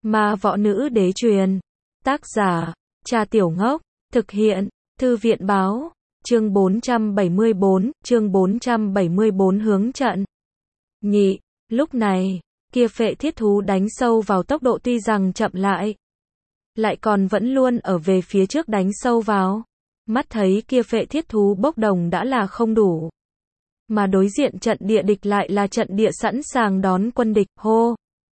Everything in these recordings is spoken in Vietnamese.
Ma Võ Nữ Đế Truyền. Tác giả, Cha Tiểu Ngốc. Thực hiện, Thư viện Báo. Chương 474 hướng trận. Nhị, lúc này, kia phệ thiết thú đánh sâu vào tốc độ tuy rằng chậm lại còn vẫn luôn ở về phía trước đánh sâu vào. Mắt thấy kia phệ thiết thú bốc đồng đã là không đủ. Mà đối diện trận địa địch lại là trận địa sẵn sàng đón quân địch, hô.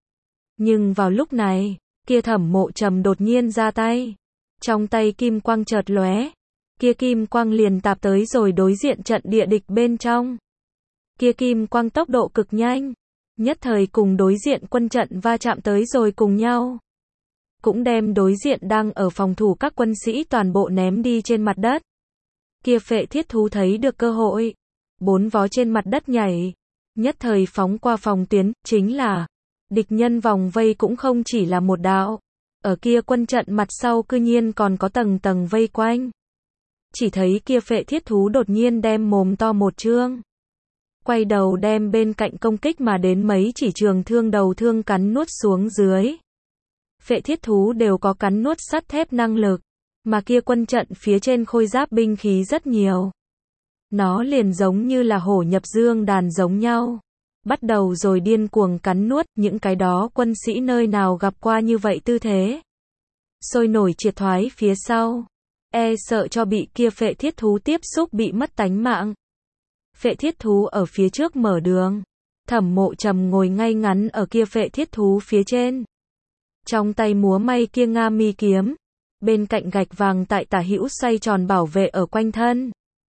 Nhưng vào lúc này, kia Thẩm Mộ Trầm đột nhiên ra tay. Trong tay kim quang chợt lóe. Kia kim quang liền tạp tới rồi đối diện trận địa địch bên trong. Kia kim quang tốc độ cực nhanh. Nhất thời cùng đối diện quân trận va chạm tới rồi cùng nhau. Cũng đem đối diện đang ở phòng thủ các quân sĩ toàn bộ ném đi trên mặt đất. Kia phệ thiết thú thấy được cơ hội. Bốn vó trên mặt đất nhảy. Nhất thời phóng qua phòng tuyến, chính là địch nhân vòng vây cũng không chỉ là một đạo. Ở kia quân trận mặt sau cư nhiên còn có tầng tầng vây quanh. Chỉ thấy kia phệ thiết thú đột nhiên đem mồm to một trương. Quay đầu đem bên cạnh công kích mà đến mấy chỉ trường thương đầu thương cắn nuốt xuống dưới. Phệ thiết thú đều có cắn nuốt sắt thép năng lực. Mà kia quân trận phía trên khôi giáp binh khí rất nhiều. Nó liền giống như là hổ nhập dương đàn giống nhau. Bắt đầu rồi điên cuồng cắn nuốt, những cái đó quân sĩ nơi nào gặp qua như vậy tư thế. Sôi nổi triệt thoái phía sau. Sợ cho bị kia phệ thiết thú tiếp xúc bị mất tánh mạng. Phệ thiết thú ở phía trước mở đường. Thẩm Mộ Trầm ngồi ngay ngắn ở kia phệ thiết thú phía trên. Trong tay múa may kia Nga mi kiếm. Bên cạnh gạch vàng tại tả hữu xoay tròn bảo vệ ở quanh thân.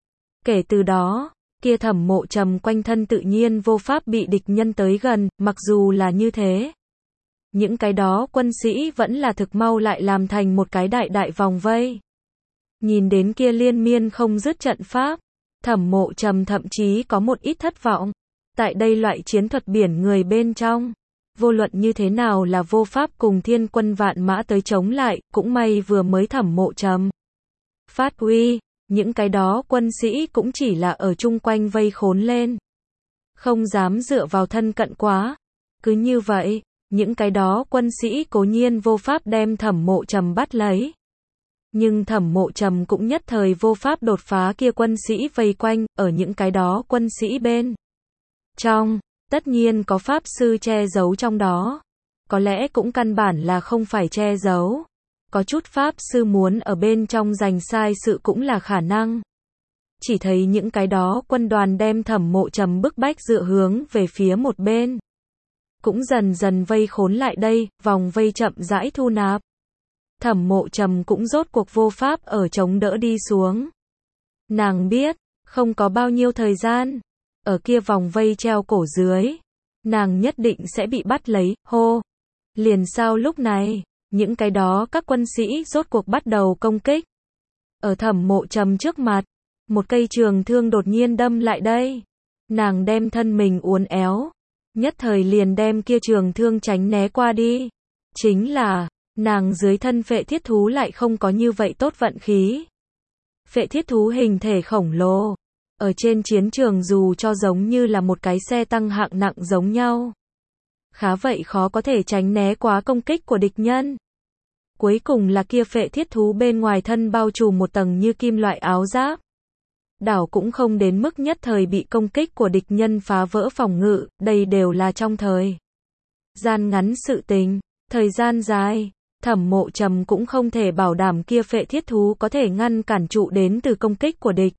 Kể từ đó, kia Thẩm Mộ Trầm quanh thân tự nhiên vô pháp bị địch nhân tới gần, mặc dù là như thế. Những cái đó quân sĩ vẫn là thực mau lại làm thành một cái đại vòng vây. Nhìn đến kia liên miên không dứt trận pháp, Thẩm Mộ Trầm thậm chí có một ít thất vọng. Tại đây loại chiến thuật biển người bên trong, vô luận như thế nào là vô pháp cùng thiên quân vạn mã tới chống lại, cũng may vừa mới Thẩm Mộ Trầm phát uy, những cái đó quân sĩ cũng chỉ là ở chung quanh vây khốn lên. Không dám dựa vào thân cận quá. Cứ như vậy, những cái đó quân sĩ cố nhiên vô pháp đem Thẩm Mộ Trầm bắt lấy. Nhưng Thẩm Mộ Trầm cũng nhất thời vô pháp đột phá kia quân sĩ vây quanh, ở những cái đó quân sĩ bên trong, tất nhiên có pháp sư che giấu trong đó. Có lẽ cũng căn bản là không phải che giấu. Có chút pháp sư muốn ở bên trong giành sai sự cũng là khả năng. Chỉ thấy những cái đó quân đoàn đem Thẩm Mộ Trầm bức bách dựa hướng về phía một bên. Cũng dần dần vây khốn lại đây, vòng vây chậm rãi thu nạp. Thẩm Mộ Trầm cũng rốt cuộc vô pháp ở chống đỡ đi xuống. Nàng biết, không có bao nhiêu thời gian. Ở kia vòng vây treo cổ dưới. Nàng nhất định sẽ bị bắt lấy, hô. Liền sao lúc này, những cái đó các quân sĩ rốt cuộc bắt đầu công kích. Ở Thẩm Mộ Trầm trước mặt, một cây trường thương đột nhiên đâm lại đây. Nàng đem thân mình uốn éo. Nhất thời liền đem kia trường thương tránh né qua đi. Chính là, nàng dưới thân phệ thiết thú lại không có như vậy tốt vận khí. Phệ thiết thú hình thể khổng lồ. Ở trên chiến trường dù cho giống như là một cái xe tăng hạng nặng giống nhau. Khá vậy khó có thể tránh né quá công kích của địch nhân. Cuối cùng là kia phệ thiết thú bên ngoài thân bao trùm một tầng như kim loại áo giáp. Đảo cũng không đến mức nhất thời bị công kích của địch nhân phá vỡ phòng ngự, đây đều là trong thời gian ngắn sự tình, thời gian dài, Thẩm Mộ Trầm cũng không thể bảo đảm kia phệ thiết thú có thể ngăn cản trụ đến từ công kích của địch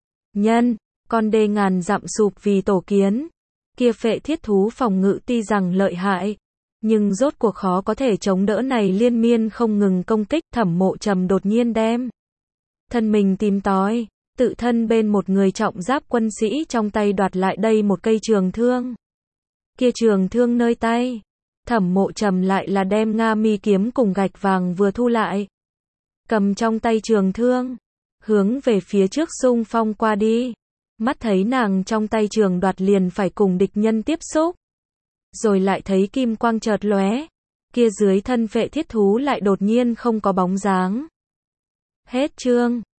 nhân, con đê ngàn dặm sụp vì tổ kiến. Kia phệ thiết thú phòng ngự tuy rằng lợi hại, nhưng rốt cuộc khó có thể chống đỡ này liên miên không ngừng công kích. Thẩm Mộ Trầm đột nhiên đem thân mình tìm tòi, tự thân bên một người trọng giáp quân sĩ trong tay đoạt lại đây một cây trường thương. Kia trường thương nơi tay, Thẩm Mộ Trầm lại là đem Nga mi kiếm cùng gạch vàng vừa thu lại. Cầm trong tay trường thương, hướng về phía trước xung phong qua đi. Mắt thấy nàng trong tay trường đoạt liền phải cùng địch nhân tiếp xúc. Rồi lại thấy kim quang chợt lóe. Kia dưới thân phệ thiết thú lại đột nhiên không có bóng dáng. Hết chương.